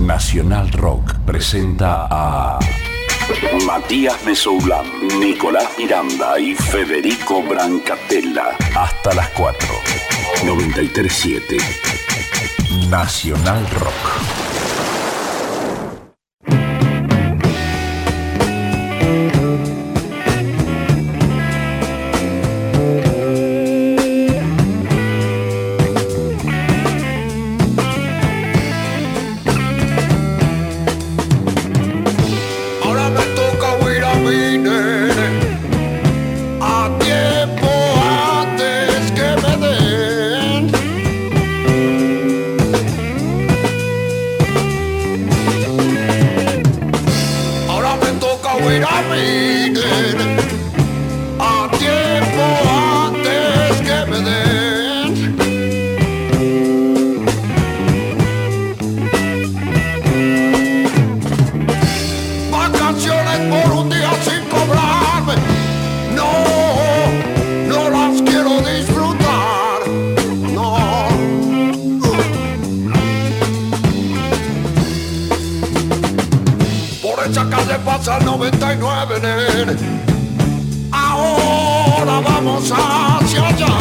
Nacional Rock presenta a Matías Mesoulán, Nicolás Miranda y Federico Brancatella. Hasta las 4. 93.7 Nacional Rock. Pasa el 99, nene. Ahora vamos hacia allá.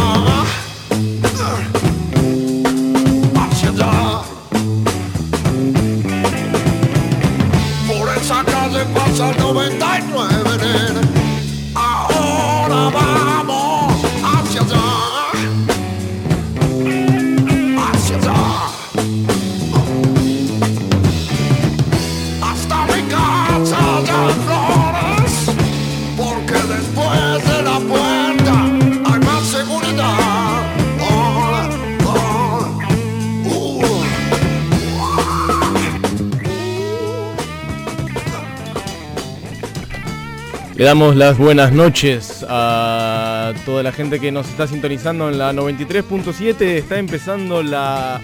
Hacia allá. Por esa calle pasa el 99, nene. Ahora vamos hacia allá. Hacia allá. Hasta mi casa allá en Flores, porque después de la puerta hay más seguridad. Le damos las buenas noches a toda la gente que nos está sintonizando en la 93.7. Está empezando la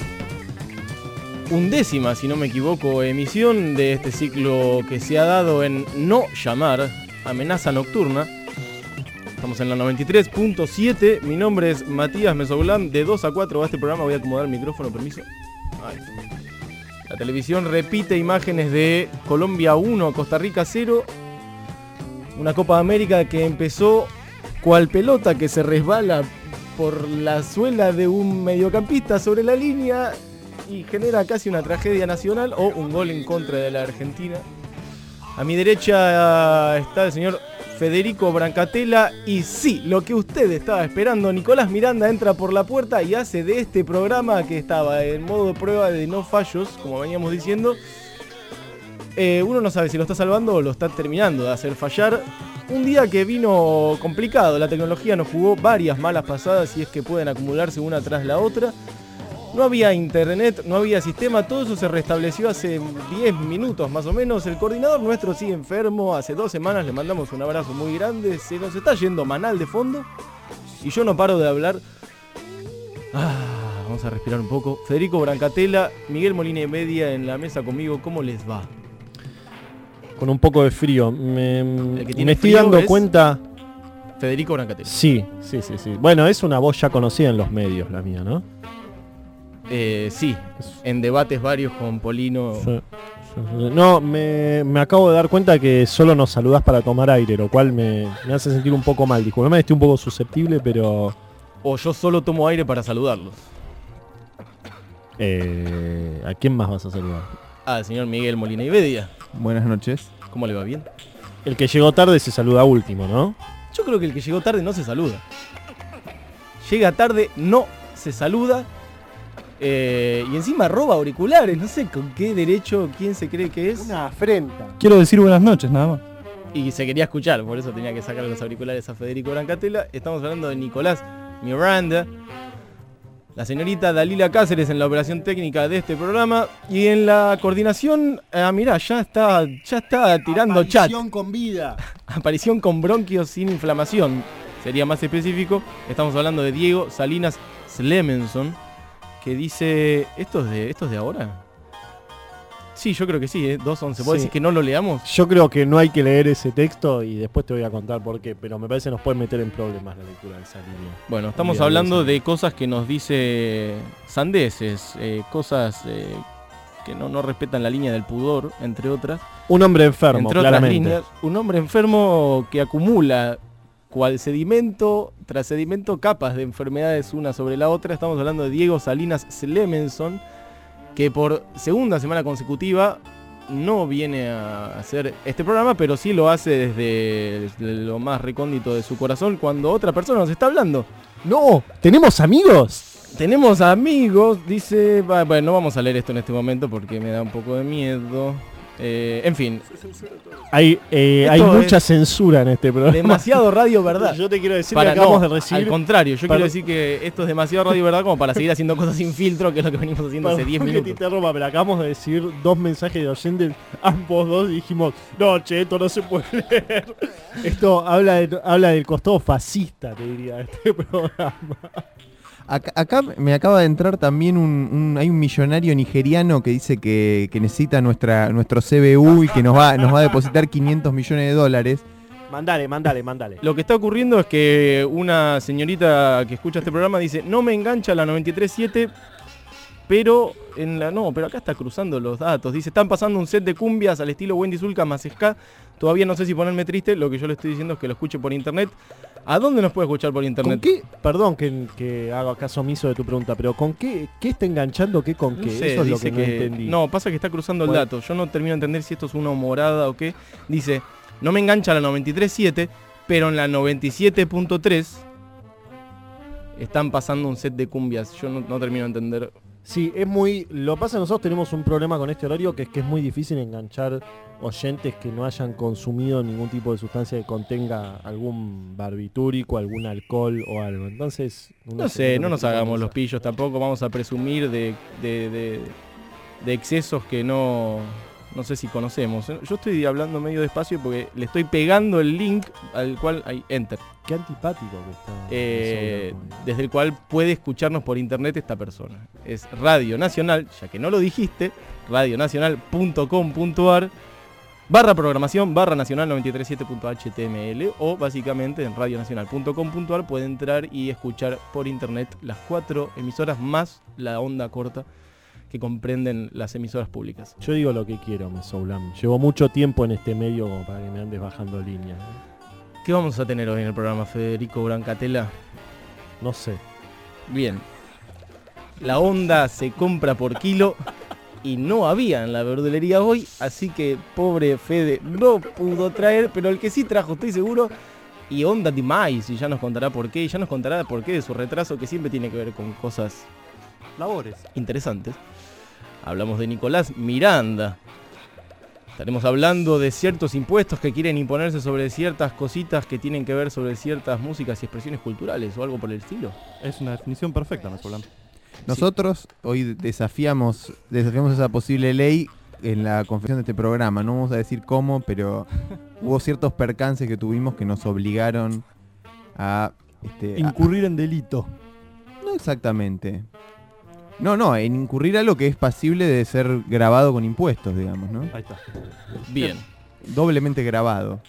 11ª, si no me equivoco, emisión de este ciclo que se ha dado en No Llamar, Amenaza Nocturna. Estamos en la 93.7. Mi nombre es Matías Mesoulán. De 2 a 4 va este programa. Voy a acomodar el micrófono, permiso. Ahí. La televisión repite imágenes de Colombia 1, Costa Rica 0. Una Copa de América que empezó cual pelota que se resbala por la suela de un mediocampista sobre la línea y genera casi una tragedia nacional o un gol en contra de la Argentina. A mi derecha está el señor Federico Brancatella y sí, lo que usted estaba esperando, Nicolás Miranda entra por la puerta y hace de este programa, que estaba en modo de prueba de no fallos, como veníamos diciendo, uno no sabe si lo está salvando o lo está terminando de hacer fallar. Un día que vino complicado, la tecnología nos jugó varias malas pasadas y es que pueden acumularse una tras la otra. No había internet, no había sistema, todo eso se restableció hace 10 minutos más o menos. El coordinador nuestro sigue enfermo, hace 2 semanas le mandamos un abrazo muy grande. Se nos está yendo Manal de fondo y yo no paro de hablar. Vamos a respirar un poco. Federico Brancatella, Miguel Molina y Media en la mesa conmigo, ¿cómo les va? Con un poco de frío. Me estoy frío dando cuenta. Federico Brancatella. Sí. Bueno, es una voz ya conocida en los medios, la mía, ¿no? Sí, en debates varios con Polino. Sí. No, me acabo de dar cuenta que solo nos saludás para tomar aire, lo cual me hace sentir un poco mal. Disculpame, estoy un poco susceptible, pero... O yo solo tomo aire para saludarlos. ¿A quién más vas a saludar? Al señor Miguel Molina y Media. Buenas noches. ¿Cómo le va? ¿Bien? El que llegó tarde se saluda último, ¿no? Yo creo que el que llegó tarde no se saluda. Llega tarde, no se saluda. Y encima roba auriculares. No sé con qué derecho, quién se cree que es. Una afrenta. Quiero decir buenas noches, nada más. Y se quería escuchar, por eso tenía que sacarle los auriculares a Federico Brancatella. Estamos hablando de Nicolás Miranda, la señorita Dalila Cáceres en la operación técnica de este programa y en la coordinación, mirá, ya está tirando chat. Aparición con vida. Aparición con bronquios sin inflamación, sería más específico. Estamos hablando de Diego Salinas Slemenson, que dice, ¿esto es de ahora? Sí, yo creo que sí, 2:11. ¿Vos decís que no lo leamos? Yo creo que no hay que leer ese texto y después te voy a contar por qué, pero me parece que nos puede meter en problemas la lectura de esa línea. Bueno, estamos hablando de cosas que nos dice sandeces, cosas que no respetan la línea del pudor, entre otras. Un hombre enfermo, Entre otras claramente. líneas, un hombre enfermo que acumula cual sedimento tras sedimento capas de enfermedades una sobre la otra. Estamos hablando de Diego Salinas Slemenson, que por segunda semana consecutiva no viene a hacer este programa, pero sí lo hace desde lo más recóndito de su corazón cuando otra persona nos está hablando. ¡No! ¿Tenemos amigos? Tenemos amigos, dice... Bueno, no vamos a leer esto en este momento porque me da un poco de miedo. En fin, Hay mucha censura en este programa. demasiado radio verdad. Yo te quiero decir Para, que acabamos no, de recibir... al contrario, yo Perdón. quiero decir que esto es demasiado radio verdad como para seguir haciendo cosas sin filtro, que es lo que venimos haciendo hace 10 Perdón que te minutos. interrumpa, pero acabamos de decir 2 mensajes de oyentes, ambos dos, y dijimos, no, che, esto no se puede leer. Esto habla del costado fascista, te diría, de este programa. Acá me acaba de entrar también hay un millonario nigeriano que dice que necesita nuestro CBU y que nos va a depositar 500 millones de dólares. Mandale. Lo que está ocurriendo es que una señorita que escucha este programa dice, no me engancha la 93.7, pero pero acá está cruzando los datos. Dice, están pasando un set de cumbias al estilo Wendy Zulka más ska. Todavía no sé si ponerme triste, lo que yo le estoy diciendo es que lo escuche por internet. ¿A dónde nos puede escuchar por ¿Con internet? qué? Perdón que haga caso omiso de tu pregunta, pero ¿con qué está enganchando qué con No qué? sé, Eso es lo dice que no entendí. No, pasa que está cruzando el Bueno. dato. Yo no termino de entender si esto es una morada o qué. Dice, no me engancha la 93.7, pero en la 97.3 están pasando un set de cumbias. Yo no termino de entender. Sí, lo que pasa es que nosotros tenemos un problema con este horario que es muy difícil enganchar oyentes que no hayan consumido ningún tipo de sustancia que contenga algún barbitúrico, algún alcohol o algo. Entonces, No sé, no nos hagamos los pillos tampoco. Vamos a presumir de excesos que no sé si conocemos. Yo estoy hablando medio despacio porque le estoy pegando el link al cual hay enter. Qué antipático que está. Desde el cual puede escucharnos por internet esta persona. Es Radio Nacional, ya que no lo dijiste, radionacional.com.ar /programación /nacional 937.html, o básicamente en radionacional.com.ar puede entrar y escuchar por internet las 4 emisoras más la onda corta que comprenden las emisoras públicas. Yo digo lo que quiero, Mesoulam. Llevo mucho tiempo en este medio como para que me andes bajando línea. ¿Qué vamos a tener hoy en el programa, Federico Brancatella? No sé. Bien. La onda se compra por kilo y no había en la verdulería hoy, así que pobre Fede no pudo traer, pero el que sí trajo, estoy seguro, y onda de maíz, y ya nos contará por qué, y ya nos contará por qué de su retraso, que siempre tiene que ver con cosas Labores. interesantes. Hablamos de Nicolás Miranda. Estaremos hablando de ciertos impuestos que quieren imponerse sobre ciertas cositas que tienen que ver sobre ciertas músicas y expresiones culturales o algo por el estilo. Es una definición perfecta, Mesolán. Nosotros hoy desafiamos esa posible ley en la confección de este programa. No vamos a decir cómo, pero hubo ciertos percances que tuvimos que nos obligaron a... Incurrir en delito. No exactamente. No, en incurrir a lo que es pasible de ser grabado con impuestos, digamos, ¿no? Ahí está. Bien. Doblemente grabado.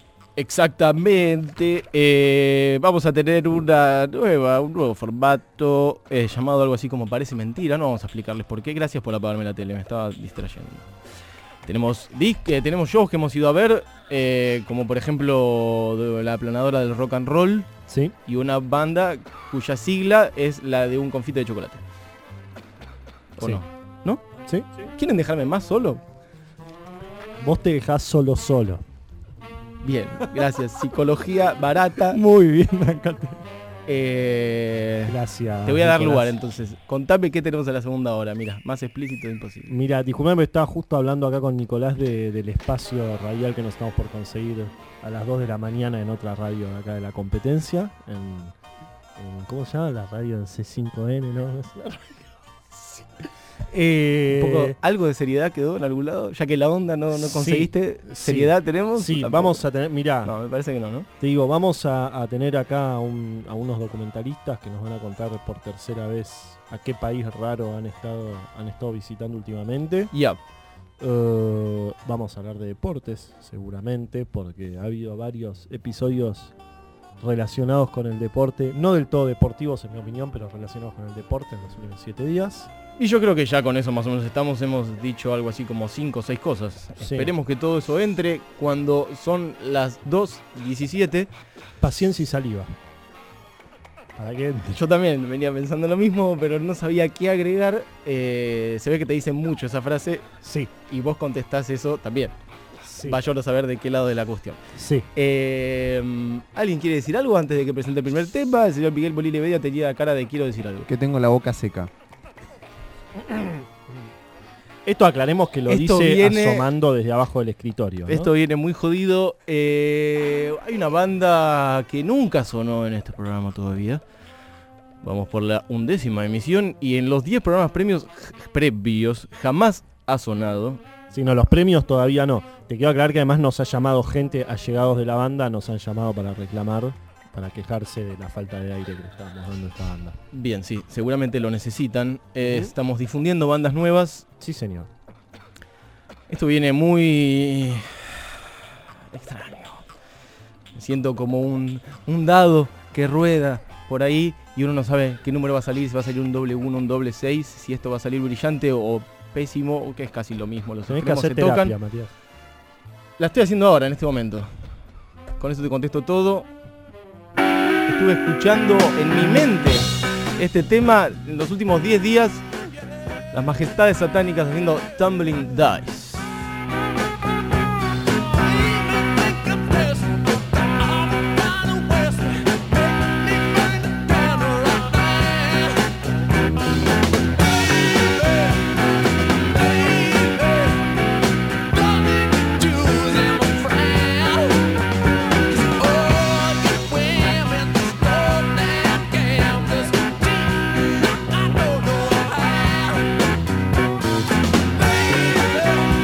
Exactamente. Vamos a tener un nuevo formato llamado algo así como Parece Mentira. No vamos a explicarles por qué. Gracias por apagarme la tele, me estaba distrayendo. Tenemos shows que hemos ido a ver, como por ejemplo de la aplanadora del rock and roll, ¿Sí? y una banda cuya sigla es la de un confite de chocolate. ¿O Sí. no? ¿No? ¿Sí? ¿Quieren dejarme más solo? Vos te dejás solo. Bien, gracias. Psicología barata. Muy bien, me encanta. Gracias. Te voy a dar Nicolás. lugar entonces. Contame qué tenemos en la segunda hora. Mira, más explícito imposible. Mira, disculpame, estaba justo hablando acá con Nicolás del espacio radial que nos estamos por conseguir a las 2 de la mañana en otra radio de acá de la competencia. En ¿cómo se llama? La radio en C5N, ¿no? Un poco, ¿algo de seriedad quedó en algún lado? Ya que la onda no conseguiste. ¿Seriedad tenemos? Sí, Tampoco. vamos a tener, mirá, No, me parece que no. te digo, vamos a tener acá a unos documentalistas que nos van a contar por tercera vez a qué país raro han estado visitando últimamente. Ya. Vamos a hablar de deportes, seguramente, porque ha habido varios episodios relacionados con el deporte, no del todo deportivos en mi opinión, pero relacionados con el deporte en los últimos 7 días. Y yo creo que ya con eso más o menos hemos dicho algo así como 5 o 6 cosas. Sí. Esperemos que todo eso entre cuando son las 2:17. Paciencia y saliva. Para que entre. Yo también venía pensando lo mismo, pero no sabía qué agregar. Se ve que te dicen mucho esa frase Sí, y vos contestás eso también. sí, Vaya a saber de qué lado de la cuestión. sí. ¿Alguien quiere decir algo antes de que presente el primer tema? El señor Miguel Bolí Bedia tenía cara de quiero decir algo. Que tengo la boca seca. Esto aclaremos que lo Esto dice viene- asomando desde abajo del escritorio, ¿no? Esto viene muy jodido. Hay una banda que nunca sonó en este programa todavía. Vamos por la 11ª emisión y en los 10 programas previos jamás ha sonado. Si no, los premios todavía no. Te quiero aclarar que además nos ha llamado gente, allegados de la banda, nos han llamado para reclamar, para quejarse de la falta de aire que le estábamos dando a esta banda. Bien, sí, seguramente lo necesitan. Estamos difundiendo bandas nuevas. Sí, señor. Esto viene muy extraño. Me siento como un dado que rueda por ahí y uno no sabe qué número va a salir, si va a salir un doble 1, un doble 6, si esto va a salir brillante o pésimo, o que es casi lo mismo. Los Tenés que extremos hacer se tocan. terapia, Matías. La estoy haciendo ahora, en este momento. Con eso te contesto todo. Estuve escuchando en mi mente este tema en los últimos 10 días. Las majestades satánicas haciendo Tumbling Dice. Baby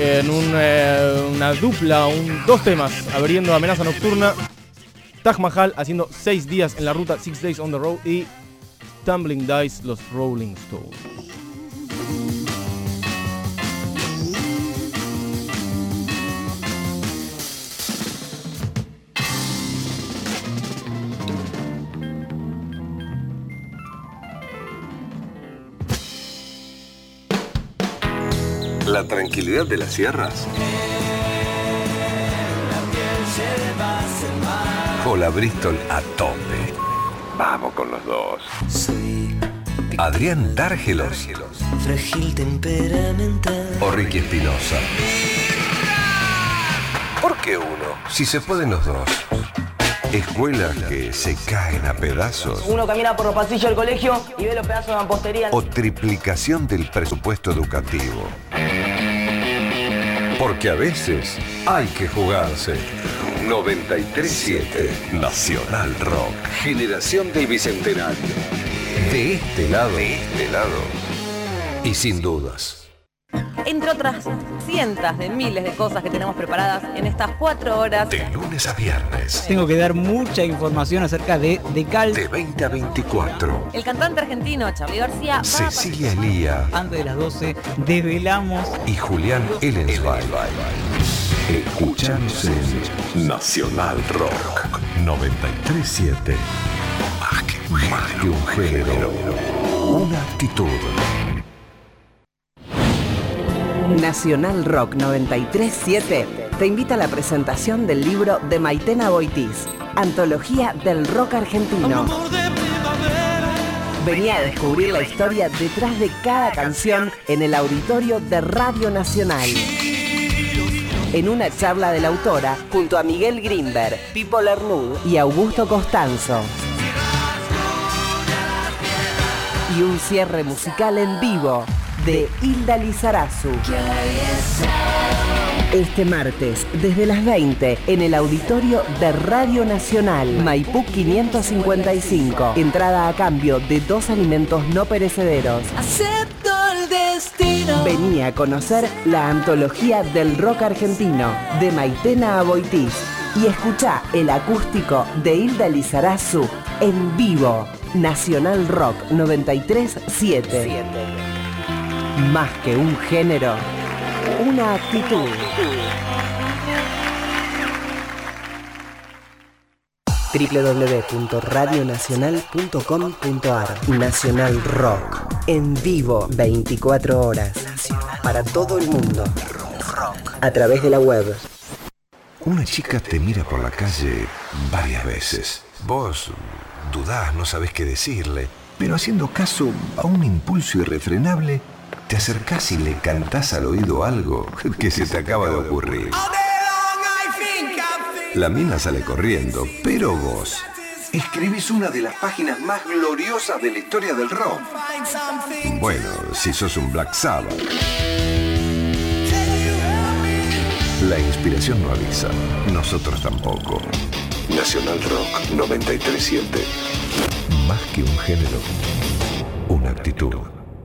en una dupla, dos temas, abriendo Amenaza Nocturna. Taj Mahal haciendo 6 días en la ruta, 6 Days on the Road, y Tumbling Dice, los Rolling Stones. La tranquilidad de las sierras. O la Bristol a tope. Vamos con los dos. Soy Adrián Dárgelos. frágil temperamental. O Ricky Espinosa. ¿Por qué uno? Si se pueden los dos. Escuelas que se caen a pedazos. Uno camina por los pasillos del colegio y ve los pedazos de mampostería. O triplicación del presupuesto educativo. Porque a veces hay que jugarse. 93.7 Nacional Rock. Generación del Bicentenario. De este lado. Y sin dudas. Entre otras cientos de miles de cosas que tenemos preparadas en estas 4 horas. De lunes a viernes. Tengo que dar mucha información acerca de Decal. De 20 a 24. El cantante argentino Charly García. Cecilia Elía. Antes de las 12 desvelamos. Y Julián Ellensweig. Escuchanos en Nacional Rock 93.7. Más que un género. Una actitud. Nacional Rock 93.7 te invita a la presentación del libro de Maitena Boitiz, Antología del Rock Argentino. Vení a descubrir la historia detrás de cada canción en el auditorio de Radio Nacional. En una charla de la autora, junto a Miguel Grimberg, Pipo Lernud y Augusto Costanzo. Y un cierre musical en vivo de Hilda Lizarazu. Este martes, desde las 20, en el auditorio de Radio Nacional, Maipú 555. Entrada a cambio de 2 alimentos no perecederos. Acepto el destino. Vení a conocer la antología del rock argentino, de Maitena Boitiz, y escuchá el acústico de Hilda Lizarazu en vivo. Nacional Rock 93.7. Más que un género, una actitud. www.radionacional.com.ar. Nacional Rock. En vivo, 24 horas. Para todo el mundo. A través de la web. Una chica te mira por la calle varias veces. Vos dudás, no sabés qué decirle, pero haciendo caso a un impulso irrefrenable, te acercás y le cantás al oído algo que se te acaba de ocurrir. La mina sale corriendo, pero vos escribís una de las páginas más gloriosas de la historia del rock. Bueno, si sos un Black Sabbath. La inspiración no avisa, nosotros tampoco. Nacional Rock 93.7. Más que un género, una actitud.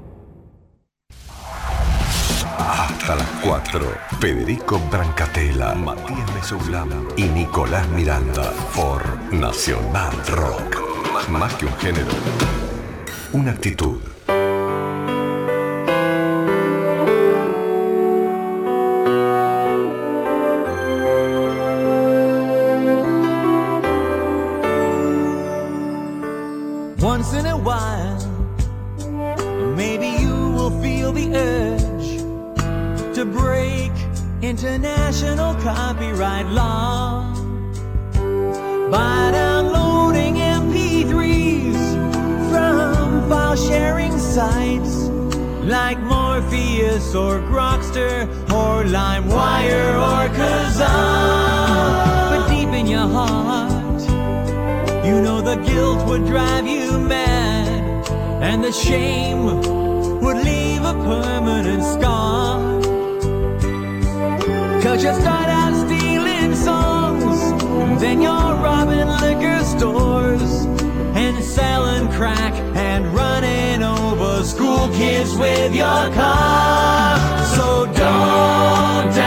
Hasta las 4. Federico Brancatella, Matías Mesoulán y Nicolás Miranda por Nacional Rock. Más que un género, una actitud. Once in a while, maybe you will feel the urge to break international copyright law by downloading MP3s from file sharing sites like Morpheus or Grokster or LimeWire or Kazaa. But deep in your heart, you know the guilt would drive you mad, and the shame would leave a permanent scar. 'Cause you start out stealing songs, then you're robbing liquor stores and selling crack and running over school kids with your car. So don't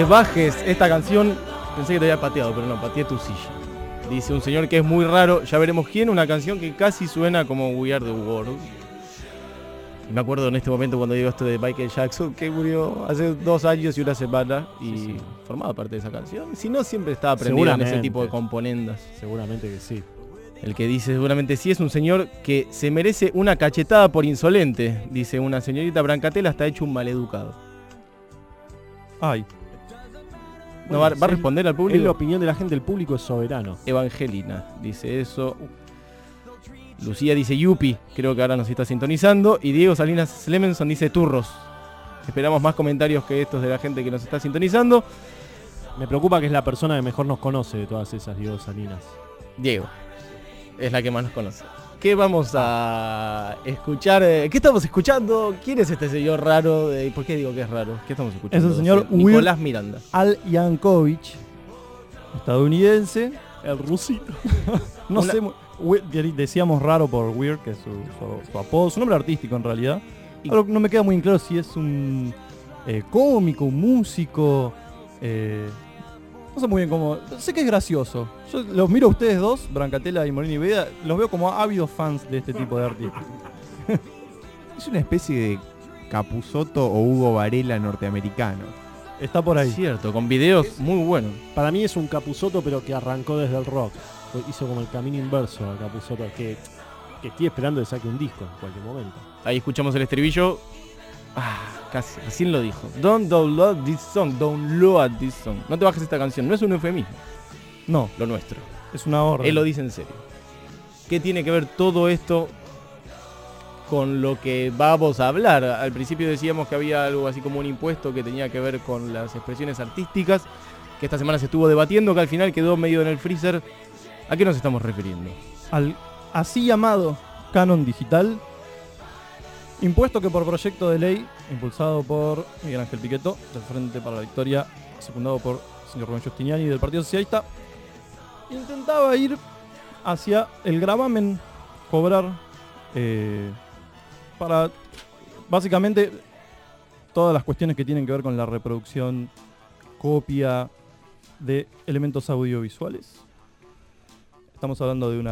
que bajes esta canción. Pensé que te había pateado, pero no, pateé tu silla. Dice un señor que es muy raro, ya veremos quién, una canción que casi suena como We Are The World. Y me acuerdo en este momento cuando digo esto de Michael Jackson, que murió hace 2 años y una semana y formaba parte de esa canción. Si no, siempre estaba aprendido en ese tipo de componendas. Seguramente que sí. El que dice seguramente sí es un señor que se merece una cachetada por insolente. Dice una señorita Brancatela, está hecho un maleducado. Ay. ¿No va a responder al público? Es la opinión de la gente, el público es soberano. Evangelina dice eso. Lucía dice Yupi, creo que ahora nos está sintonizando. Y Diego Salinas Slemenson dice turros. Esperamos más comentarios que estos de la gente que nos está sintonizando. Me preocupa que es la persona que mejor nos conoce de todas esas, Diego Salinas. Diego, es la que más nos conoce. ¿Qué vamos a escuchar? ¿Qué estamos escuchando? ¿Quién es este señor raro? ¿Por qué digo que es raro? ¿Qué estamos escuchando? Es el señor Nicolás Miranda. Al Yankovic, estadounidense. El rusito. No sé, decíamos raro por Weird, que es su apodo, su nombre artístico en realidad. Pero no me queda muy claro si es un cómico, un músico. No sé muy bien cómo. Sé que es gracioso. Yo los miro a ustedes dos, Brancatela y Morini Veda, los veo como ávidos fans de este tipo de artistas. Es una especie de Capusotto o Hugo Varela norteamericano. Está por ahí. Cierto, con videos muy buenos. Para mí es un Capusotto, pero que arrancó desde el rock. Hizo como el camino inverso al Capusotto, que estoy esperando que saque un disco en cualquier momento. Ahí escuchamos el estribillo. Casi, recién lo dijo. Don't download this song, download this song. No te bajes esta canción, no es un eufemismo. No. Lo nuestro. Es una orden. Él lo dice en serio. ¿Qué tiene que ver todo esto con lo que vamos a hablar? Al principio decíamos que había algo así como un impuesto que tenía que ver con las expresiones artísticas, que esta semana se estuvo debatiendo, que al final quedó medio en el freezer. ¿A qué nos estamos refiriendo? Al así llamado canon digital, impuesto que por proyecto de ley, impulsado por Miguel Ángel Piquetó, del Frente para la Victoria, secundado por el señor Rubén Giustiniani del Partido Socialista, intentaba ir hacia el gravamen, cobrar para básicamente todas las cuestiones que tienen que ver con la reproducción, copia de elementos audiovisuales. Estamos hablando de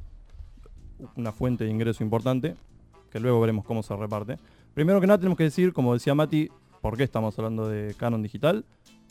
una fuente de ingreso importante, que luego veremos cómo se reparte. Primero que nada tenemos que decir, como decía Mati, por qué estamos hablando de canon digital.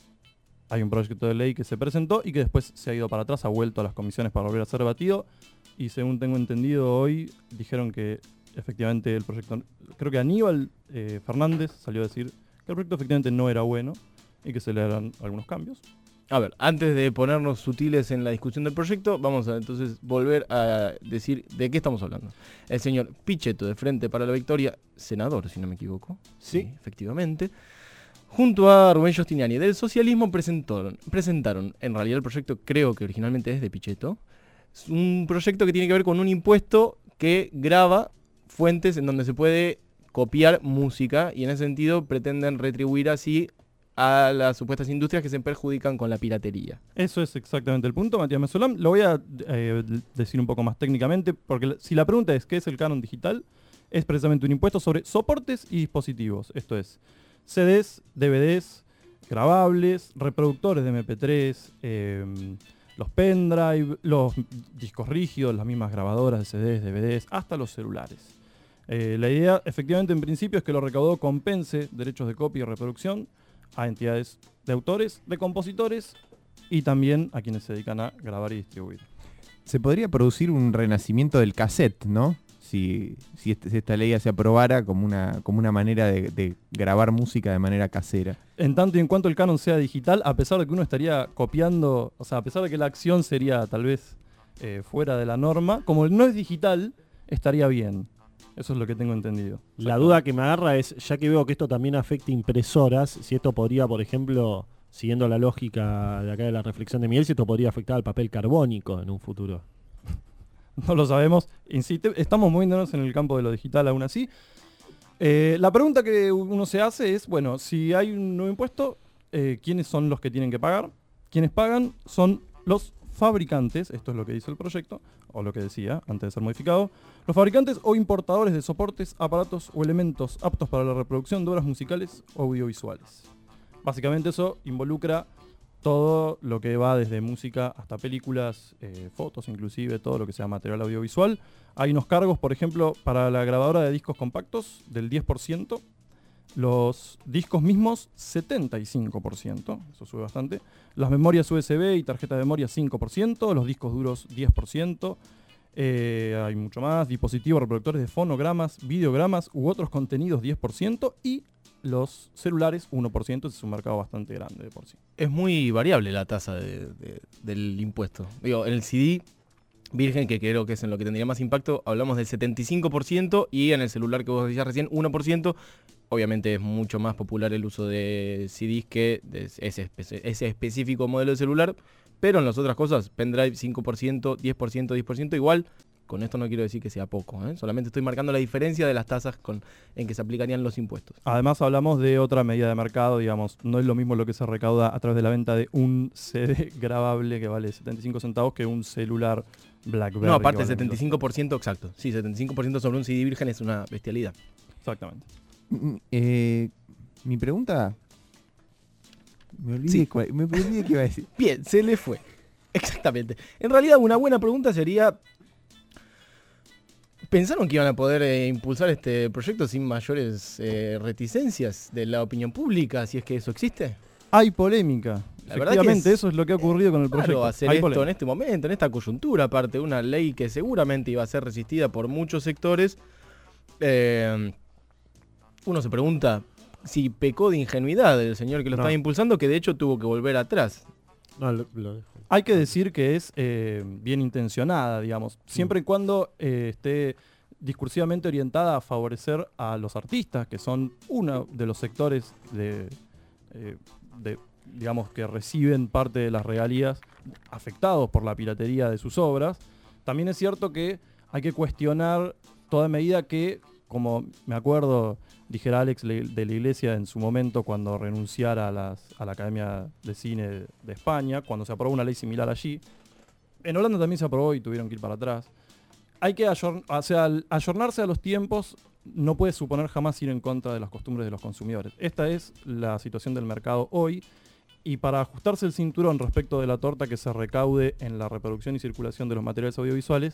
Hay un proyecto de ley que se presentó y que después se ha ido para atrás, ha vuelto a las comisiones para volver a ser debatido. Y según tengo entendido hoy, dijeron que efectivamente el proyecto, creo que Aníbal Fernández salió a decir que el proyecto efectivamente no era bueno y que se le harán algunos cambios. A ver, antes de ponernos sutiles en la discusión del proyecto, vamos a entonces volver a decir de qué estamos hablando. El señor Pichetto, de Frente para la Victoria, senador, si no me equivoco. Sí, efectivamente. Junto a Rubén Giustiniani del socialismo presentaron, en realidad el proyecto creo que originalmente es de Pichetto, un proyecto que tiene que ver con un impuesto que grava fuentes en donde se puede copiar música y en ese sentido pretenden retribuir así a las supuestas industrias que se perjudican con la piratería. Eso es exactamente el punto, Matías Mesoulán. Lo voy a decir un poco más técnicamente, porque si la pregunta es ¿qué es el canon digital? Es precisamente un impuesto sobre soportes y dispositivos. Esto es CDs, DVDs, grabables, reproductores de MP3, los pendrive, los discos rígidos, las mismas grabadoras de CDs, DVDs, hasta los celulares. La idea, efectivamente, en principio, es que lo recaudado compense derechos de copia y reproducción a entidades de autores, de compositores y también a quienes se dedican a grabar y distribuir. Se podría producir un renacimiento del cassette, ¿no? Si esta ley se aprobara como una manera de grabar música de manera casera. En tanto y en cuanto el canon sea digital, a pesar de que uno estaría copiando, o sea, a pesar de que la acción sería tal vez fuera de la norma, como no es digital, estaría bien. Eso es lo que tengo entendido. La duda que me agarra es, ya que veo que esto también afecta impresoras, si esto podría, por ejemplo, siguiendo la lógica de acá de la reflexión de Miguel, si esto podría afectar al papel carbónico en un futuro. No lo sabemos. Estamos moviéndonos en el campo de lo digital aún así. La pregunta que uno se hace es, bueno, si hay un nuevo impuesto, ¿quiénes son los que tienen que pagar? Quienes pagan son los fabricantes, esto es lo que dice el proyecto, o lo que decía antes de ser modificado, los fabricantes o importadores de soportes, aparatos o elementos aptos para la reproducción de obras musicales o audiovisuales. Básicamente eso involucra todo lo que va desde música hasta películas, fotos inclusive, todo lo que sea material audiovisual. Hay unos cargos, por ejemplo, para la grabadora de discos compactos del 10%, los discos mismos 75%, eso sube bastante, las memorias USB y tarjeta de memoria 5%, los discos duros 10%, hay mucho más, dispositivos reproductores de fonogramas, videogramas u otros contenidos 10% y los celulares 1%, es un mercado bastante grande de por sí. Es muy variable la tasa del impuesto. Digo, en el CD virgen, que creo que es en lo que tendría más impacto, hablamos del 75% y en el celular que vos decías recién 1%. Obviamente es mucho más popular el uso de CDs que de ese específico modelo de celular, pero en las otras cosas, pendrive 5%, 10%, 10%, igual. Con esto no quiero decir que sea poco, solamente estoy marcando la diferencia de las tasas en que se aplicarían los impuestos. Además hablamos de otra medida de mercado, digamos, no es lo mismo lo que se recauda a través de la venta de un CD grabable que vale 75 centavos que un celular BlackBerry. No, aparte 75% exacto, sí, 75% sobre un CD virgen es una bestialidad. Exactamente. Mi pregunta... Me olvidé, Sí. me olvidé qué iba a decir. Bien, se le fue. Exactamente. En realidad una buena pregunta sería... ¿Pensaron que iban a poder impulsar este proyecto sin mayores reticencias de la opinión pública, si es que eso existe? Hay polémica. La verdad que Efectivamente, eso es lo que ha ocurrido con el Claro, proyecto. hacer Hay esto polémica. en este momento, en esta coyuntura, aparte de una ley que seguramente iba a ser resistida por muchos sectores, uno se pregunta si pecó de ingenuidad el señor que lo estaba impulsando, que de hecho tuvo que volver atrás. No, lo dejo. Hay que decir que es bien intencionada, digamos, siempre y cuando esté discursivamente orientada a favorecer a los artistas, que son uno de los sectores digamos, que reciben parte de las regalías afectados por la piratería de sus obras. También es cierto que hay que cuestionar toda medida que, como me acuerdo, dijera Alex de la Iglesia en su momento cuando renunciara a la Academia de Cine de España, cuando se aprobó una ley similar allí. En Holanda también se aprobó y tuvieron que ir para atrás. Hay que ayornarse a los tiempos, no puede suponer jamás ir en contra de las costumbres de los consumidores. Esta es la situación del mercado hoy, y para ajustarse el cinturón respecto de la torta que se recaude en la reproducción y circulación de los materiales audiovisuales,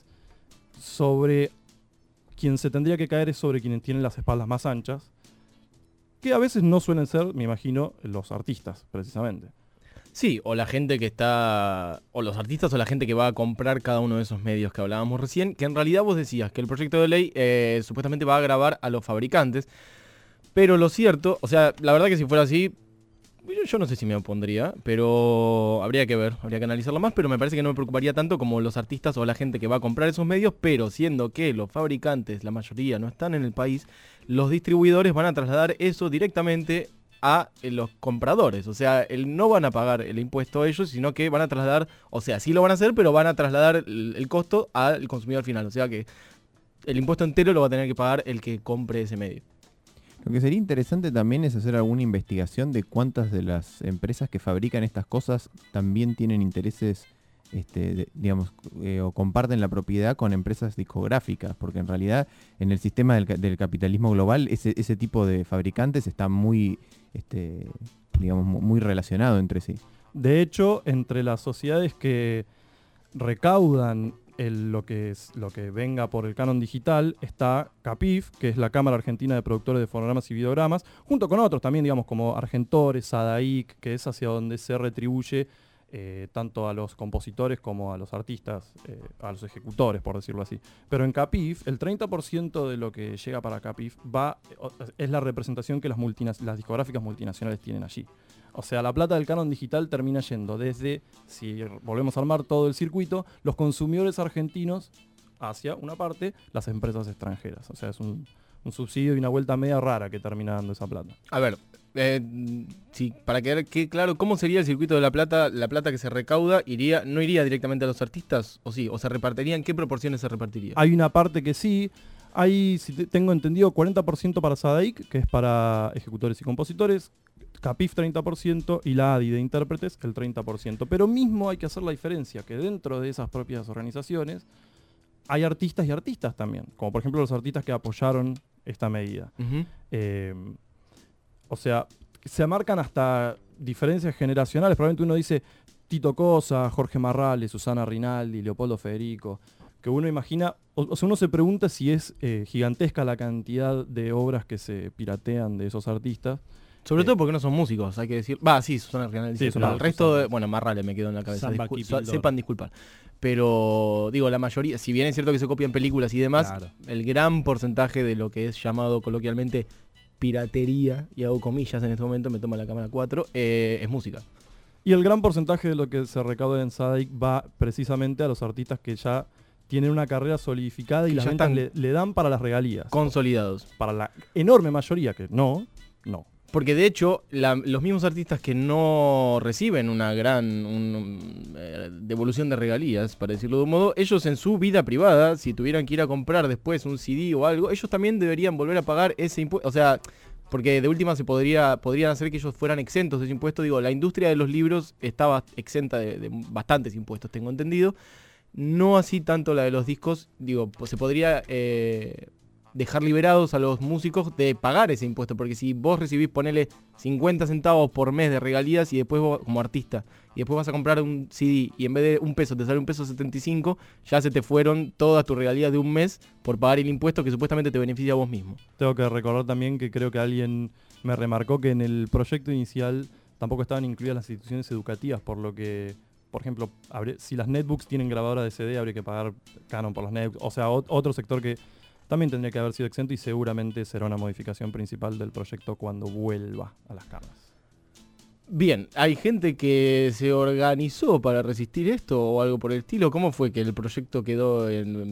sobre quien se tendría que caer es sobre quienes tienen las espaldas más anchas, que a veces no suelen ser, me imagino, los artistas, precisamente. Sí, o la gente que está, o los artistas o la gente que va a comprar cada uno de esos medios que hablábamos recién, que en realidad vos decías que el proyecto de ley supuestamente va a gravar a los fabricantes, pero lo cierto, o sea, la verdad que si fuera así, yo no sé si me opondría, pero habría que ver, habría que analizarlo más, pero me parece que no me preocuparía tanto como los artistas o la gente que va a comprar esos medios, pero siendo que los fabricantes, la mayoría, no están en el país, los distribuidores van a trasladar eso directamente a los compradores, o sea, no van a pagar el impuesto a ellos, sino que van a trasladar, o sea, sí lo van a hacer, pero van a trasladar el costo al consumidor final, o sea que el impuesto entero lo va a tener que pagar el que compre ese medio. Lo que sería interesante también es hacer alguna investigación de cuántas de las empresas que fabrican estas cosas también tienen intereses, digamos, o comparten la propiedad con empresas discográficas, porque en realidad en el sistema del capitalismo global ese tipo de fabricantes está muy, digamos, muy relacionado entre sí. De hecho, entre las sociedades que recaudan lo que venga por el canon digital está CAPIF, que es la Cámara Argentina de Productores de Fonogramas y Videogramas, junto con otros también, digamos, como Argentores, SADAIC, que es hacia donde se retribuye tanto a los compositores como a los artistas, a los ejecutores, por decirlo así. Pero en CAPIF, el 30% de lo que llega para CAPIF es la representación que las discográficas multinacionales tienen allí. O sea, la plata del canon digital termina yendo desde, si volvemos a armar todo el circuito, los consumidores argentinos hacia una parte, las empresas extranjeras. O sea, es un subsidio y una vuelta media rara que termina dando esa plata. A ver, sí, para quedar claro, ¿cómo sería el circuito de la plata que se recauda? ¿No iría directamente a los artistas? ¿O sí? ¿O se repartiría? ¿En qué proporciones se repartiría? Hay una parte que sí. Hay, si tengo entendido, 40% para SADAIC, que es para ejecutores y compositores, CAPIF 30% y la ADI de intérpretes el 30%. Pero mismo hay que hacer la diferencia, que dentro de esas propias organizaciones hay artistas y artistas también, como por ejemplo los artistas que apoyaron esta medida. Uh-huh. O sea, se marcan hasta diferencias generacionales. Probablemente uno dice Tito Cosa, Jorge Marrales, Susana Rinaldi, Leopoldo Federico, que uno imagina, o sea, uno se pregunta si es gigantesca la cantidad de obras que se piratean de esos artistas. Sobre todo porque no son músicos, hay que decir. Sí, Susana Rinaldi. Sí, el resto, bueno, Marrales me quedó en la cabeza. Sepan disculpar. Pero, digo, la mayoría, si bien es cierto que se copian películas y demás, claro, el gran porcentaje de lo que es llamado coloquialmente piratería, y hago comillas en este momento, me toma la cámara 4, es música. Y el gran porcentaje de lo que se recauda en SADIC va precisamente a los artistas que ya tienen una carrera solidificada y las ventas le dan para las regalías. Consolidados. Para la enorme mayoría que no. Porque de hecho, los mismos artistas que no reciben una gran devolución de regalías, para decirlo de un modo, ellos en su vida privada, si tuvieran que ir a comprar después un CD o algo, ellos también deberían volver a pagar ese impuesto. O sea, porque de última podrían hacer que ellos fueran exentos de ese impuesto. Digo, la industria de los libros estaba exenta de bastantes impuestos, tengo entendido. No así tanto la de los discos. Digo, pues se podría dejar liberados a los músicos de pagar ese impuesto, porque si vos recibís, ponele 50 centavos por mes de regalías y después vos, como artista, y después vas a comprar un CD y en vez de $1 te sale $1.75, ya se te fueron todas tus regalías de un mes por pagar el impuesto que supuestamente te beneficia a vos mismo. Tengo que recordar también que creo que alguien me remarcó que en el proyecto inicial tampoco estaban incluidas las instituciones educativas, por lo que, por ejemplo, si las netbooks tienen grabadora de CD, habría que pagar canon por las netbooks. O sea, otro sector que también tendría que haber sido exento y seguramente será una modificación principal del proyecto cuando vuelva a las cámaras. Bien, ¿hay gente que se organizó para resistir esto o algo por el estilo? ¿Cómo fue que el proyecto quedó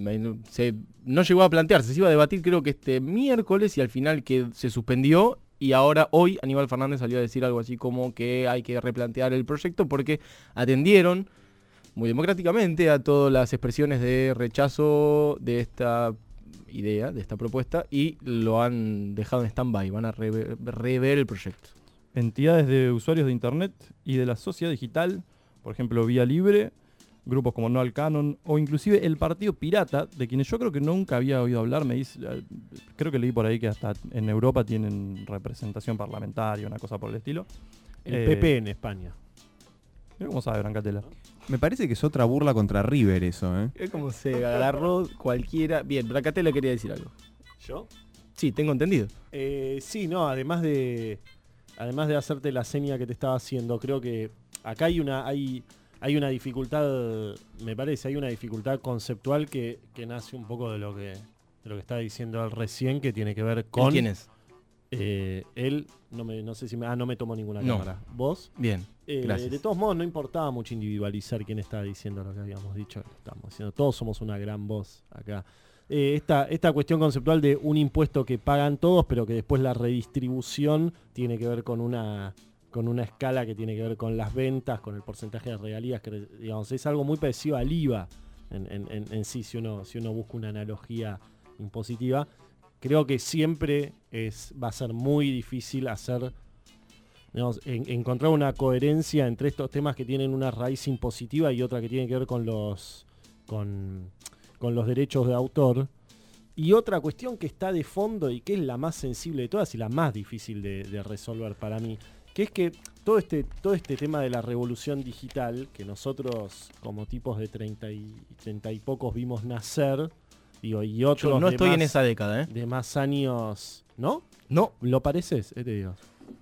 no llegó a plantearse? Se iba a debatir creo que este miércoles y al final que se suspendió, y ahora hoy Aníbal Fernández salió a decir algo así como que hay que replantear el proyecto porque atendieron muy democráticamente a todas las expresiones de rechazo de esta idea, de esta propuesta, y lo han dejado en stand-by, van a rever el proyecto. Entidades de usuarios de internet y de la sociedad digital, por ejemplo Vía Libre, grupos como No al Canon, o inclusive el Partido Pirata, de quienes yo creo que nunca había oído hablar, creo que leí por ahí que hasta en Europa tienen representación parlamentaria, una cosa por el estilo. El PP en España. Mira cómo sabe Brancatela. Me parece que es otra burla contra River eso, ¿eh? Es como se agarró cualquiera. Bien, Brancatela quería decir algo. ¿Yo? Sí, tengo entendido. Sí, no, además de hacerte la seña que te estaba haciendo, creo que acá hay una dificultad, me parece, hay una dificultad conceptual que nace un poco de lo que está diciendo él recién, que tiene que ver con... ¿Quién es? Él, no sé si no me tomó ninguna cámara. ¿Vos? Bien, gracias. De todos modos, no importaba mucho individualizar quién estaba diciendo lo que habíamos dicho. Estamos diciendo, todos somos una gran voz acá. Esta cuestión conceptual de un impuesto que pagan todos, pero que después la redistribución tiene que ver con una escala que tiene que ver con las ventas, con el porcentaje de regalías, que digamos es algo muy parecido al IVA en sí, si uno busca una analogía impositiva. Creo que siempre va a ser muy difícil hacer, digamos, encontrar una coherencia entre estos temas que tienen una raíz impositiva y otra que tiene que ver con los derechos de autor. Y otra cuestión que está de fondo y que es la más sensible de todas y la más difícil de resolver para mí, que es que todo este tema de la revolución digital, que nosotros como tipos de 30 y pocos vimos nacer, digo, y otros yo no estoy en esa década, de más años, ¿no? No. ¿Lo pareces? Te digo.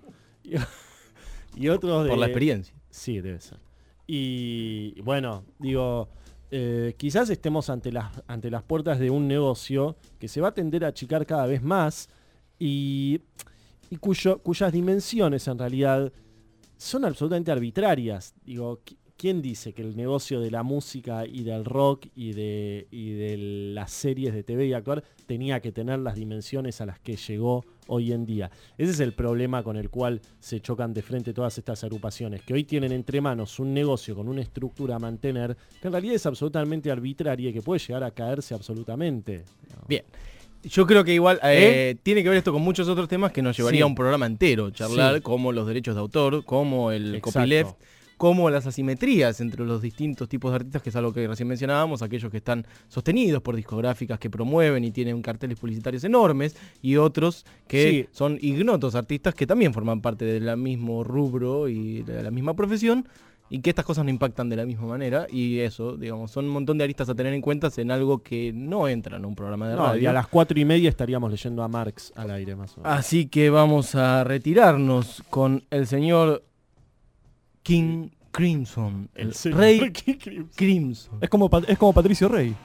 Y otros por la experiencia. Sí, debe ser. Y bueno, digo, quizás estemos ante las puertas de un negocio que se va a tender a achicar cada vez más y cuyas dimensiones en realidad son absolutamente arbitrarias. Digo, ¿quién dice que el negocio de la música y del rock y de las series de TV y actuar tenía que tener las dimensiones a las que llegó hoy en día? Ese es el problema con el cual se chocan de frente todas estas agrupaciones, que hoy tienen entre manos un negocio con una estructura a mantener que en realidad es absolutamente arbitraria y que puede llegar a caerse absolutamente. Bien. Yo creo que igual tiene que ver esto con muchos otros temas que nos llevaría a un programa entero, charlar, como los derechos de autor, como el copyleft, como las asimetrías entre los distintos tipos de artistas, que es algo que recién mencionábamos, aquellos que están sostenidos por discográficas que promueven y tienen carteles publicitarios enormes, y otros que son ignotos artistas que también forman parte del mismo rubro y de la misma profesión, y que estas cosas no impactan de la misma manera, y eso, digamos, son un montón de aristas a tener en cuenta en algo que no entra en un programa de radio. Y a las 4:30 estaríamos leyendo a Marx al aire, más o menos. Así que vamos a retirarnos con el señor King Crimson, el rey Crimson. Es como Patricio Rey.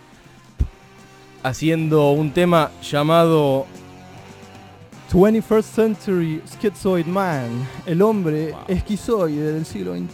Haciendo un tema llamado 21st Century Schizoid Man, el hombre esquizoide del siglo XXI.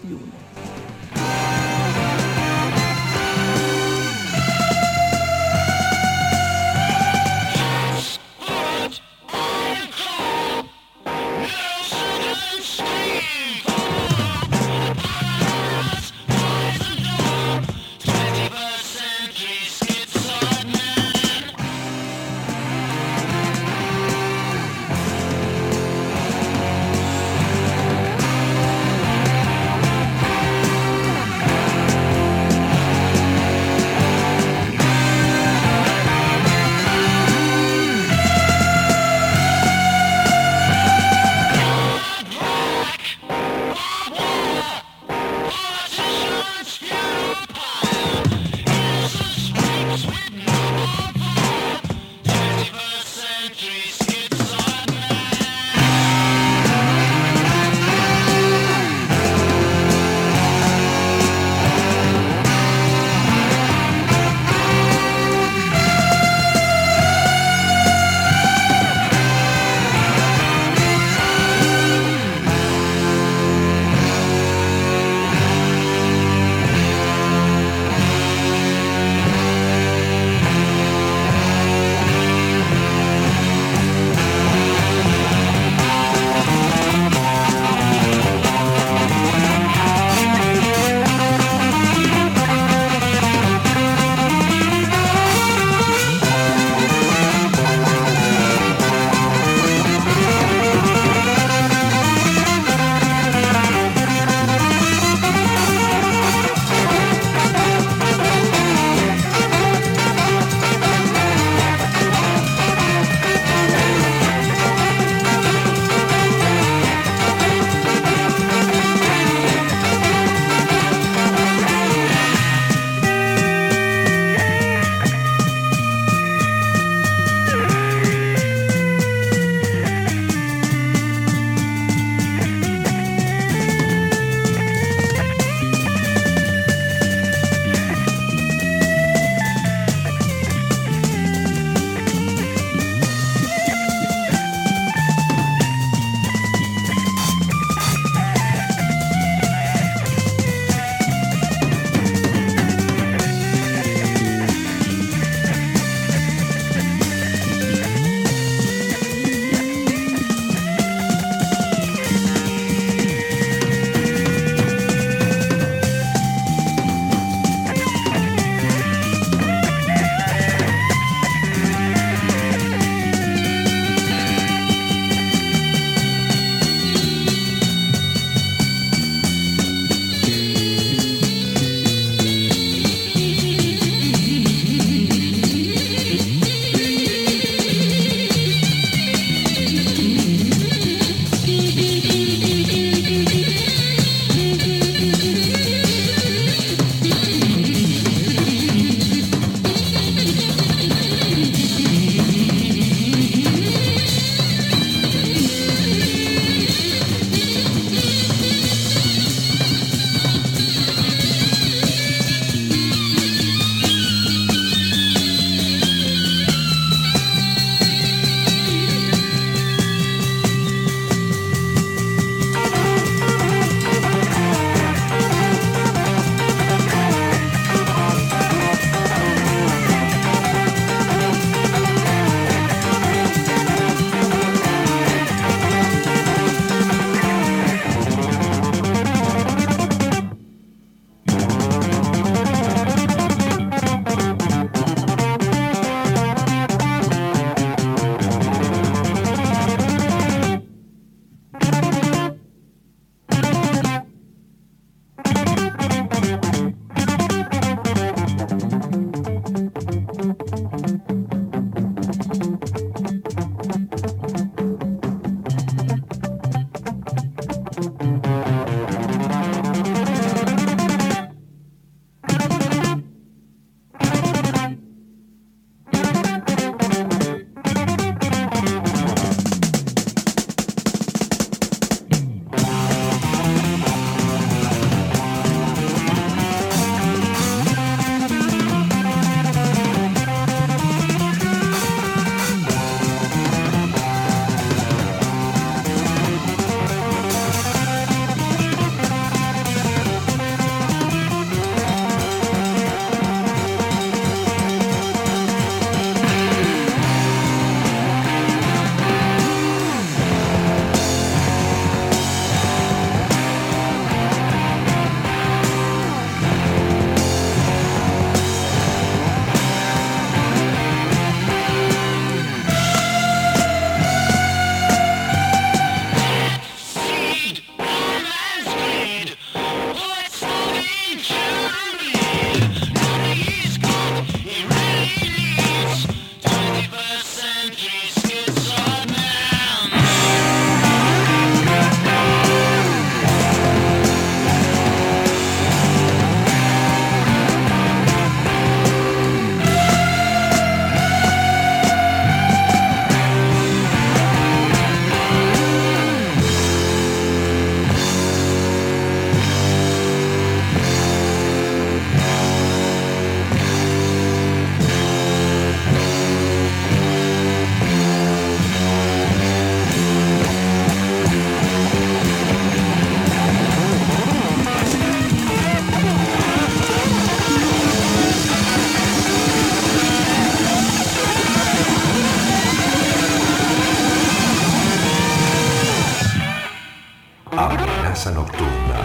amenaza nocturna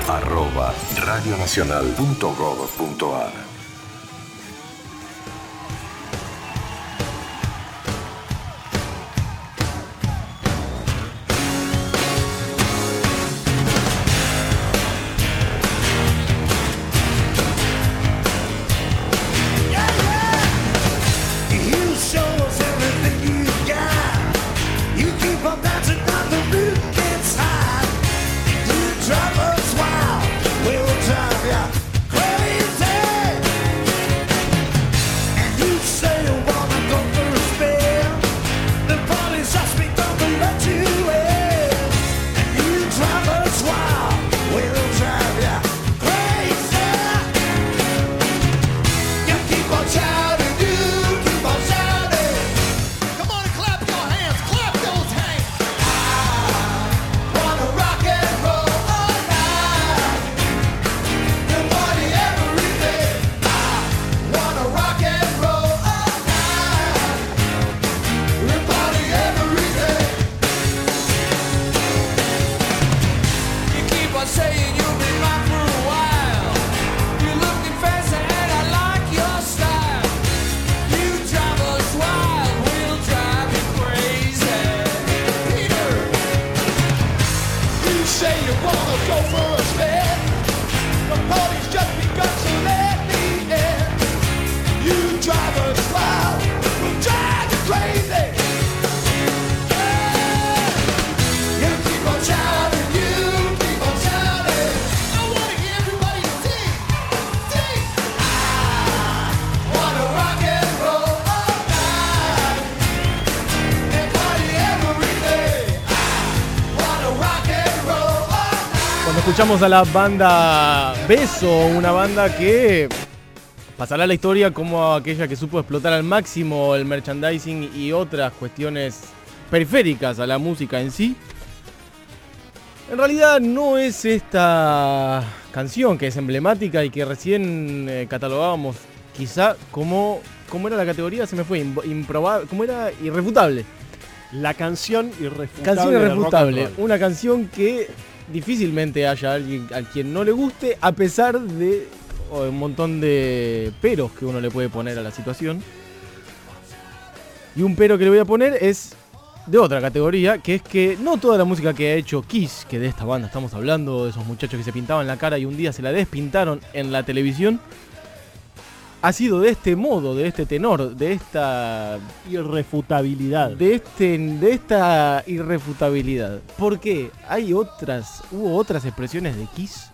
@radionacional.gov.ar. Escuchamos a la banda Beso, una banda que pasará a la historia como aquella que supo explotar al máximo el merchandising y otras cuestiones periféricas a la música en sí. En realidad no es esta canción que es emblemática y que recién catalogábamos quizá como... ¿Cómo era la categoría? Se me fue. Improbable. ¿Cómo era? Irrefutable. La canción irrefutable. Canción irrefutable. Una canción que difícilmente haya alguien a quien no le guste, a pesar de un montón de peros que uno le puede poner a la situación. Y un pero que le voy a poner es de otra categoría, que es que no toda la música que ha hecho Kiss, que de esta banda estamos hablando, de esos muchachos que se pintaban la cara y un día se la despintaron en la televisión, ha sido de este modo, de este tenor, de esta irrefutabilidad. De esta irrefutabilidad. ¿Por qué? ¿Hubo otras expresiones de Kiss?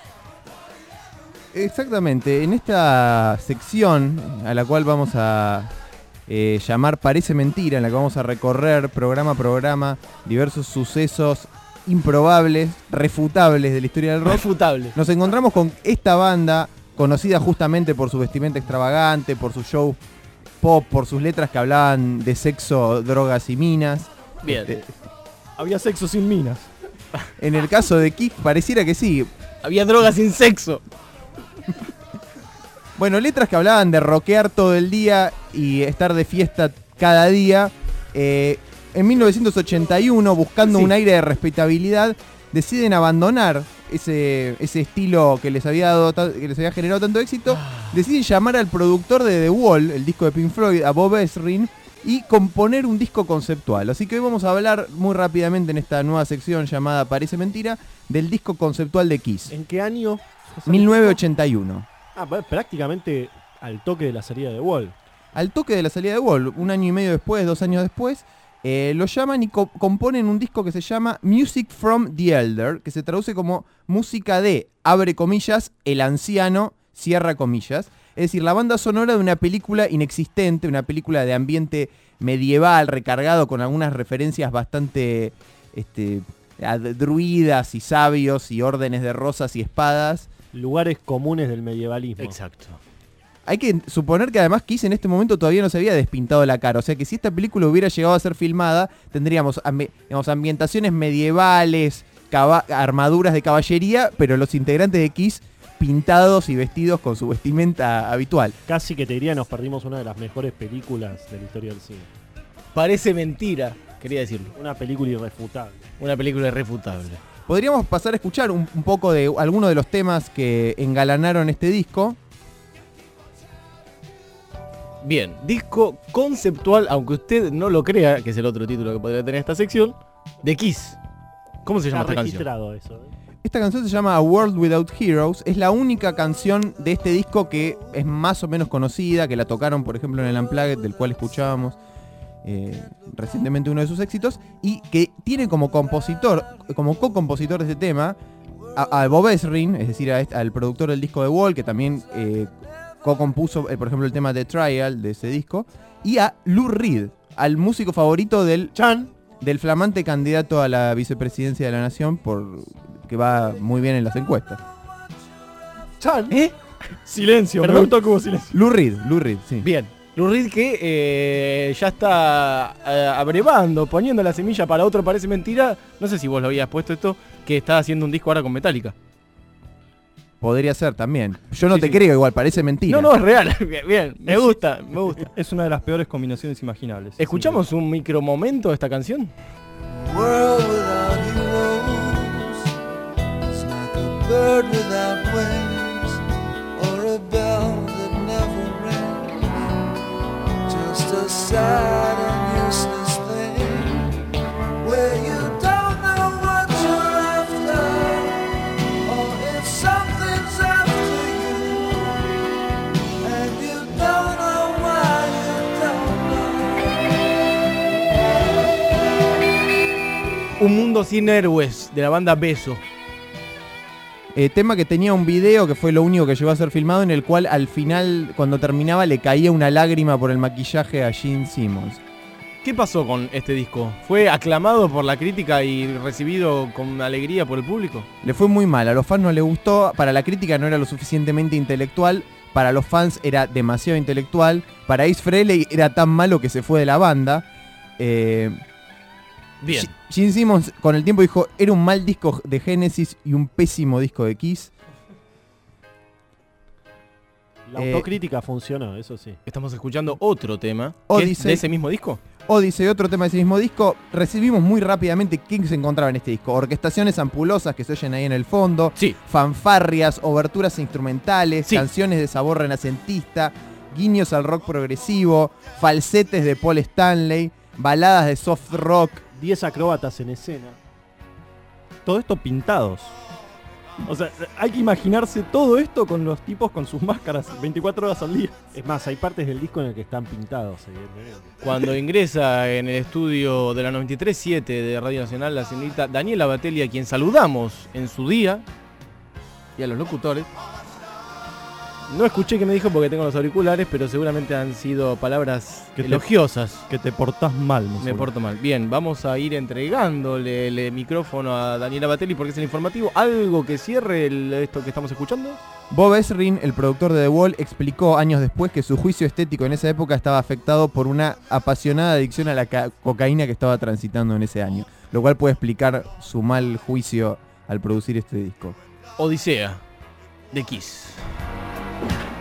Exactamente. En esta sección, a la cual vamos a llamar Parece Mentira, en la que vamos a recorrer programa a programa diversos sucesos improbables, refutables de la historia del rock. Refutables. Nos encontramos con esta banda, conocida justamente por su vestimenta extravagante, por su show pop, por sus letras que hablaban de sexo, drogas y minas. Bien. Había sexo sin minas. En el caso de Kiss pareciera que sí. Había drogas sin sexo. Bueno, letras que hablaban de rockear todo el día y estar de fiesta cada día. En 1981, buscando un aire de respetabilidad, deciden abandonar ese estilo que les había generado tanto éxito. Deciden llamar al productor de The Wall, el disco de Pink Floyd, a Bob Ezrin, y componer un disco conceptual. Así que hoy vamos a hablar muy rápidamente en esta nueva sección llamada Parece Mentira del disco conceptual de Kiss. ¿En qué año? 1981. Prácticamente al toque de la salida de The Wall. Al toque de la salida de The Wall, un año y medio después, 2 años después, lo llaman y componen un disco que se llama Music from the Elder, que se traduce como música de, abre comillas, el anciano, cierra comillas. Es decir, la banda sonora de una película inexistente, una película de ambiente medieval, recargado con algunas referencias bastante druidas y sabios y órdenes de rosas y espadas. Lugares comunes del medievalismo. Exacto. Hay que suponer que además Kiss en este momento todavía no se había despintado la cara. O sea que si esta película hubiera llegado a ser filmada, tendríamos ambientaciones medievales, armaduras de caballería, pero los integrantes de Kiss pintados y vestidos con su vestimenta habitual. Casi que te diría nos perdimos una de las mejores películas de la historia del cine. Parece mentira, quería decirlo. Una película irrefutable. Una película irrefutable. Podríamos pasar a escuchar un poco de algunos de los temas que engalanaron este disco. Bien, disco conceptual, aunque usted no lo crea, que es el otro título que podría tener esta sección, de Kiss. ¿Cómo se llama esta canción? Registrado eso. Esta canción se llama A World Without Heroes. Es la única canción de este disco que es más o menos conocida, que la tocaron, por ejemplo, en el Unplugged, del cual escuchábamos recientemente uno de sus éxitos, y que tiene como compositor, como co-compositor de este tema, a Bob Ezrin, es decir, al productor del disco The Wall, que también co-compuso, por ejemplo, el tema The Trial de ese disco, y a Lou Reed, al músico favorito del flamante candidato a la vicepresidencia de la nación, que va muy bien en las encuestas. Chan. Silencio, ¿Perdón? me gustó que hubo silencio. Lou Reed, sí. Bien. Lou Reed que ya está abrevando, poniendo la semilla para otro, parece mentira. No sé si vos lo habías puesto esto, que está haciendo un disco ahora con Metallica. Podría ser también. Yo no Sí, te sí. creo, igual, parece mentira. No, es real. Bien, me gusta. Es una de las peores combinaciones imaginables. ¿Escuchamos un micromomento de esta canción? World without heroes is like a bird without wings, or a bell that never rings, just a sad and useless thing, where you don't know what you're after, or if something's after you, and you don't know why you don't know. Un mundo sin héroes, de la banda Beso. Tema que tenía un video que fue lo único que llegó a ser filmado, en el cual al final, cuando terminaba, le caía una lágrima por el maquillaje a Gene Simmons. ¿Qué pasó con este disco? ¿Fue aclamado por la crítica y recibido con alegría por el público? Le fue muy mal, a los fans no le gustó, para la crítica no era lo suficientemente intelectual, para los fans era demasiado intelectual, para Ace Frehley era tan malo que se fue de la banda. Bien. Gene Simmons con el tiempo dijo, era un mal disco de Genesis y un pésimo disco de Kiss. La autocrítica funcionó, eso sí. Estamos escuchando otro tema. Odyssey. ¿De ese mismo disco? Odyssey, otro tema de ese mismo disco. Recibimos muy rápidamente qué se encontraba en este disco. Orquestaciones ampulosas que se oyen ahí en el fondo. Sí. Fanfarrias, oberturas instrumentales, Sí. canciones de sabor renacentista, guiños al rock progresivo, falsetes de Paul Stanley, baladas de soft rock. 10 acróbatas en escena. Todo esto pintados. O sea, hay que imaginarse todo esto con los tipos con sus máscaras 24 horas al día. Es más, hay partes del disco en el que están pintados, evidentemente. Cuando ingresa en el estudio de la 93.7 de Radio Nacional la señorita Daniela Batelli, a quien saludamos en su día, y a los locutores. No escuché qué me dijo porque tengo los auriculares, pero seguramente han sido palabras elogiosas. Que te portás mal, Me porto mal. Bien, vamos a ir entregándole el micrófono a Daniela Batelli porque es el informativo. ¿Algo que cierre esto que estamos escuchando? Bob Ezrin, el productor de The Wall, explicó años después que su juicio estético en esa época estaba afectado por una apasionada adicción a la cocaína que estaba transitando en ese año, lo cual puede explicar su mal juicio al producir este disco. Odisea, de Kiss.